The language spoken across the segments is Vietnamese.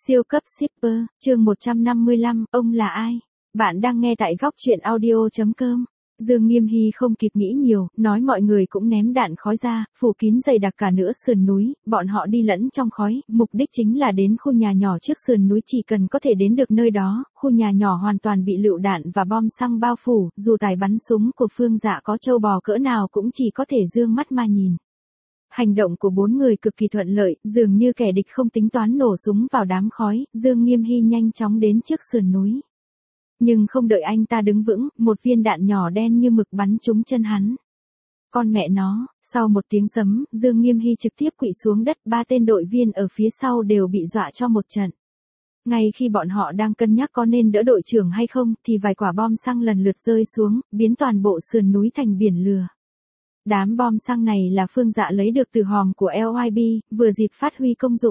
Siêu cấp shipper, chương 155, ông là ai? Bạn đang nghe tại góc truyện audio.com. Dương Nghiêm Hy không kịp nghĩ nhiều, nói mọi người cũng ném đạn khói ra, phủ kín dày đặc cả nửa sườn núi, bọn họ đi lẫn trong khói, mục đích chính là đến khu nhà nhỏ trước sườn núi, chỉ cần có thể đến được nơi đó, khu nhà nhỏ hoàn toàn bị lựu đạn và bom xăng bao phủ, dù tài bắn súng của Phương Dạ có trâu bò cỡ nào cũng chỉ có thể dương mắt mà nhìn. Hành động của bốn người cực kỳ thuận lợi, dường như kẻ địch không tính toán nổ súng vào đám khói, Dương Nghiêm Hy nhanh chóng đến trước sườn núi. Nhưng không đợi anh ta đứng vững, một viên đạn nhỏ đen như mực bắn trúng chân hắn. Con mẹ nó, sau một tiếng sấm, Dương Nghiêm Hy trực tiếp quỵ xuống đất, ba tên đội viên ở phía sau đều bị dọa cho một trận. Ngay khi bọn họ đang cân nhắc có nên đỡ đội trưởng hay không, thì vài quả bom xăng lần lượt rơi xuống, biến toàn bộ sườn núi thành biển lửa. Đám bom xăng này là Phương Dạ lấy được từ hòm của LYB, vừa dịp phát huy công dụng.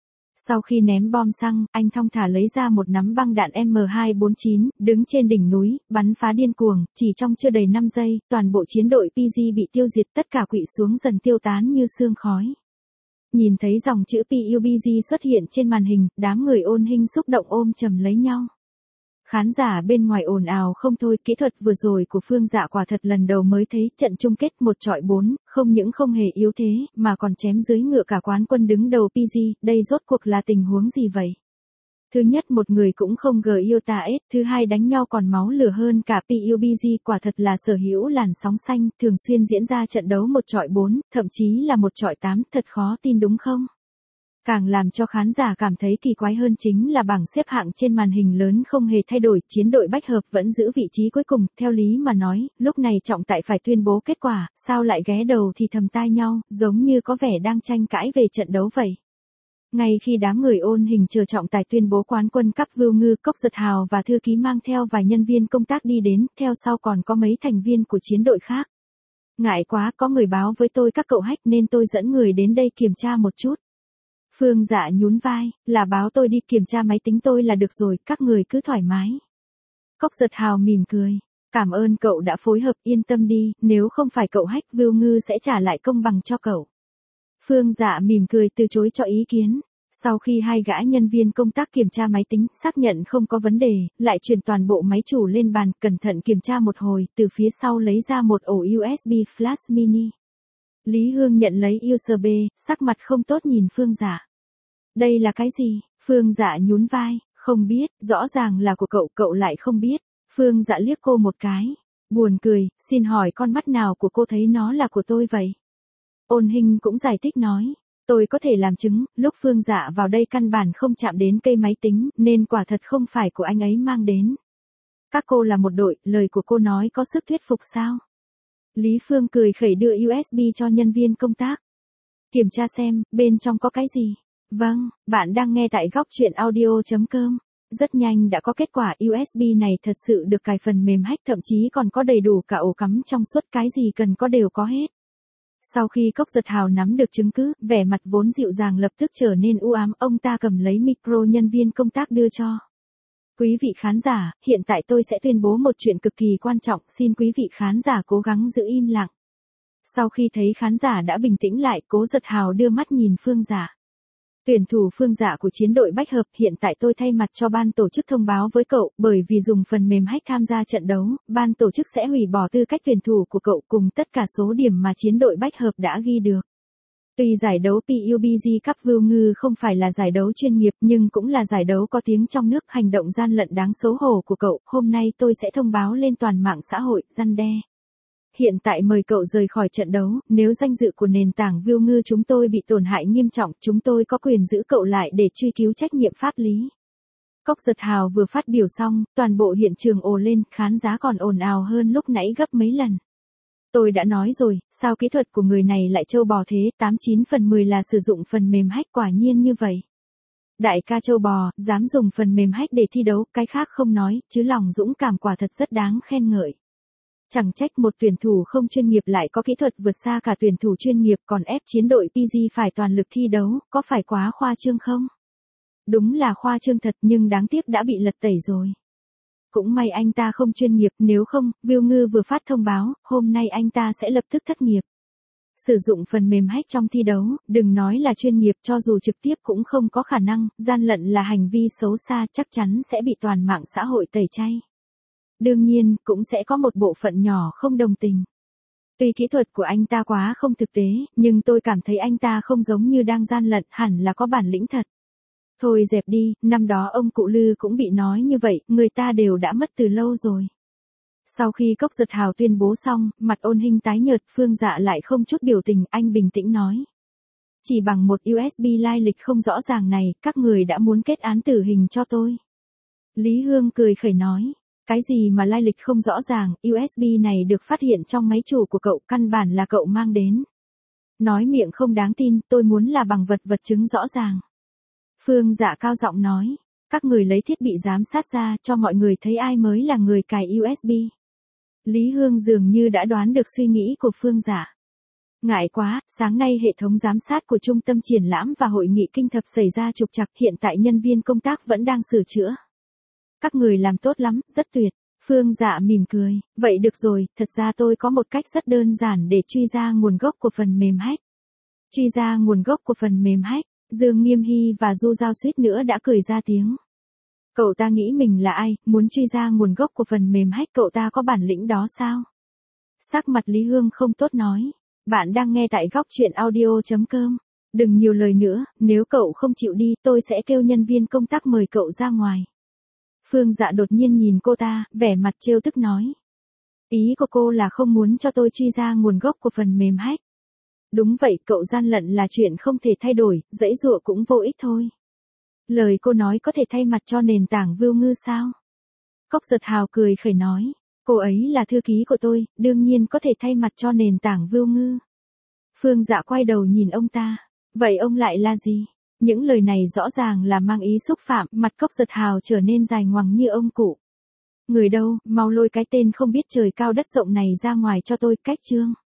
Sau khi ném bom xăng, anh thong thả lấy ra một nắm băng đạn M249, đứng trên đỉnh núi, bắn phá điên cuồng, chỉ trong chưa đầy 5 giây, toàn bộ chiến đội PG bị tiêu diệt, tất cả quỵ xuống dần tiêu tán như sương khói. Nhìn thấy dòng chữ PUBG xuất hiện trên màn hình, đám người ôn hình xúc động ôm chầm lấy nhau. Khán giả bên ngoài ồn ào không thôi, kỹ thuật vừa rồi của Phương Dạ quả thật lần đầu mới thấy, trận chung kết 1-4, không những không hề yếu thế, mà còn chém dưới ngựa cả quán quân đứng đầu PG, đây rốt cuộc là tình huống gì vậy? Thứ nhất, một người cũng không GIOTA-S, thứ hai, đánh nhau còn máu lửa hơn cả PUBG, quả thật là sở hữu làn sóng xanh, thường xuyên diễn ra trận đấu 1-4, thậm chí là 1-8, thật khó tin đúng không? Càng làm cho khán giả cảm thấy kỳ quái hơn chính là bảng xếp hạng trên màn hình lớn không hề thay đổi, chiến đội bách hợp vẫn giữ vị trí cuối cùng, theo lý mà nói, lúc này trọng tài phải tuyên bố kết quả, sao lại ghé đầu thì thầm tai nhau, giống như có vẻ đang tranh cãi về trận đấu vậy. Ngay khi đám người ôn hình chờ trọng tài tuyên bố quán quân cúp, Vưu Ngư, Cốc Giật Hào và thư ký mang theo vài nhân viên công tác đi đến, theo sau còn có mấy thành viên của chiến đội khác. Ngại quá, có người báo với tôi các cậu hack nên tôi dẫn người đến đây kiểm tra một chút. Phương Dạ nhún vai, là báo tôi đi kiểm tra máy tính tôi là được rồi, các người cứ thoải mái. Cốc Giật Hào mỉm cười, cảm ơn cậu đã phối hợp, yên tâm đi, nếu không phải cậu hack, Vưu Ngư sẽ trả lại công bằng cho cậu. Phương Dạ mỉm cười từ chối cho ý kiến. Sau khi hai gã nhân viên công tác kiểm tra máy tính, xác nhận không có vấn đề, lại chuyển toàn bộ máy chủ lên bàn, cẩn thận kiểm tra một hồi, từ phía sau lấy ra một ổ USB flash mini. Lý Hương nhận lấy USB, sắc mặt không tốt nhìn Phương Dạ. Đây là cái gì? Phương Dạ nhún vai, không biết, rõ ràng là của cậu, cậu lại không biết. Phương Dạ liếc cô một cái, buồn cười, xin hỏi con mắt nào của cô thấy nó là của tôi vậy? Ôn hình cũng giải thích nói, tôi có thể làm chứng, lúc Phương Dạ vào đây căn bản không chạm đến cây máy tính, nên quả thật không phải của anh ấy mang đến. Các cô là một đội, lời của cô nói có sức thuyết phục sao? Lý Phương cười khẩy đưa USB cho nhân viên công tác. Kiểm tra xem, bên trong có cái gì? Vâng, bạn đang nghe tại góc truyện audio.com. Rất nhanh đã có kết quả, USB này thật sự được cài phần mềm hack, thậm chí còn có đầy đủ cả ổ cắm trong suốt, cái gì cần có đều có hết. Sau khi Cốc Giật Hào nắm được chứng cứ, vẻ mặt vốn dịu dàng lập tức trở nên u ám, ông ta cầm lấy micro nhân viên công tác đưa cho. Quý vị khán giả, hiện tại tôi sẽ tuyên bố một chuyện cực kỳ quan trọng, xin quý vị khán giả cố gắng giữ im lặng. Sau khi thấy khán giả đã bình tĩnh lại, Cố Giật Hào đưa mắt nhìn Phương Dạ. Tuyển thủ Phương Dạ của chiến đội bách hợp, hiện tại tôi thay mặt cho ban tổ chức thông báo với cậu, bởi vì dùng phần mềm hack tham gia trận đấu, ban tổ chức sẽ hủy bỏ tư cách tuyển thủ của cậu cùng tất cả số điểm mà chiến đội bách hợp đã ghi được. Tuy giải đấu PUBG Cup Vưu Ngư không phải là giải đấu chuyên nghiệp nhưng cũng là giải đấu có tiếng trong nước, hành động gian lận đáng xấu hổ của cậu, hôm nay tôi sẽ thông báo lên toàn mạng xã hội, răn đe. Hiện tại mời cậu rời khỏi trận đấu, nếu danh dự của nền tảng Vưu Ngư chúng tôi bị tổn hại nghiêm trọng, chúng tôi có quyền giữ cậu lại để truy cứu trách nhiệm pháp lý. Cốc Giật Hào vừa phát biểu xong, toàn bộ hiện trường ồ lên, khán giả còn ồn ào hơn lúc nãy gấp mấy lần. Tôi đã nói rồi, sao kỹ thuật của người này lại trâu bò thế, 89 phần 10 là sử dụng phần mềm hack, quả nhiên như vậy. Đại ca trâu bò, dám dùng phần mềm hack để thi đấu, cái khác không nói, chứ lòng dũng cảm quả thật rất đáng khen ngợi. Chẳng trách một tuyển thủ không chuyên nghiệp lại có kỹ thuật vượt xa cả tuyển thủ chuyên nghiệp, còn ép chiến đội PG phải toàn lực thi đấu, có phải quá khoa trương không? Đúng là khoa trương thật, nhưng đáng tiếc đã bị lật tẩy rồi. Cũng may anh ta không chuyên nghiệp, nếu không, Vưu Ngư vừa phát thông báo, hôm nay anh ta sẽ lập tức thất nghiệp. Sử dụng phần mềm hack trong thi đấu, đừng nói là chuyên nghiệp, cho dù trực tiếp cũng không có khả năng, gian lận là hành vi xấu xa, chắc chắn sẽ bị toàn mạng xã hội tẩy chay. Đương nhiên, cũng sẽ có một bộ phận nhỏ không đồng tình. Tuy kỹ thuật của anh ta quá không thực tế, nhưng tôi cảm thấy anh ta không giống như đang gian lận, hẳn là có bản lĩnh thật. Thôi dẹp đi, năm đó ông cụ Lư cũng bị nói như vậy, người ta đều đã mất từ lâu rồi. Sau khi Cốc Giật Hào tuyên bố xong, mặt Ôn Hinh tái nhợt, Phương Dạ lại không chút biểu tình, anh bình tĩnh nói. Chỉ bằng một USB lai lịch không rõ ràng này, các người đã muốn kết án tử hình cho tôi. Lý Hương cười khẩy nói. Cái gì mà lai lịch không rõ ràng, USB này được phát hiện trong máy chủ của cậu, căn bản là cậu mang đến. Nói miệng không đáng tin, tôi muốn là bằng vật chứng rõ ràng. Phương Dạ cao giọng nói. Các người lấy thiết bị giám sát ra, cho mọi người thấy ai mới là người cài USB. Lý Hương dường như đã đoán được suy nghĩ của Phương Dạ. Ngại quá, sáng nay hệ thống giám sát của Trung tâm Triển lãm và Hội nghị Kinh Thập xảy ra trục trặc, hiện tại nhân viên công tác vẫn đang sửa chữa. Các người làm tốt lắm, rất tuyệt. Phương Dạ mỉm cười, vậy được rồi, thật ra tôi có một cách rất đơn giản để truy ra nguồn gốc của phần mềm hack. Truy ra nguồn gốc của phần mềm hack, Dương Nghiêm Hy và Du Giao suýt nữa đã cười ra tiếng. Cậu ta nghĩ mình là ai, muốn truy ra nguồn gốc của phần mềm hack, cậu ta có bản lĩnh đó sao? Sắc mặt Lý Hương không tốt nói. Bạn đang nghe tại góc truyện audio.com. Đừng nhiều lời nữa, nếu cậu không chịu đi, tôi sẽ kêu nhân viên công tác mời cậu ra ngoài. Phương Dạ đột nhiên nhìn cô ta, vẻ mặt trêu tức nói. Ý của cô là không muốn cho tôi truy ra nguồn gốc của phần mềm hack. Đúng vậy, cậu gian lận là chuyện không thể thay đổi, giãy giụa cũng vô ích thôi. Lời cô nói có thể thay mặt cho nền tảng Vưu Ngư sao? Cốc Giật Hào cười khẩy nói. Cô ấy là thư ký của tôi, đương nhiên có thể thay mặt cho nền tảng Vưu Ngư. Phương Dạ quay đầu nhìn ông ta. Vậy ông lại là gì? Những lời này rõ ràng là mang ý xúc phạm, mặt Cốc Giật Hào trở nên dài ngoằng như ông cụ. Người đâu, mau lôi cái tên không biết trời cao đất rộng này ra ngoài cho tôi, cách chương.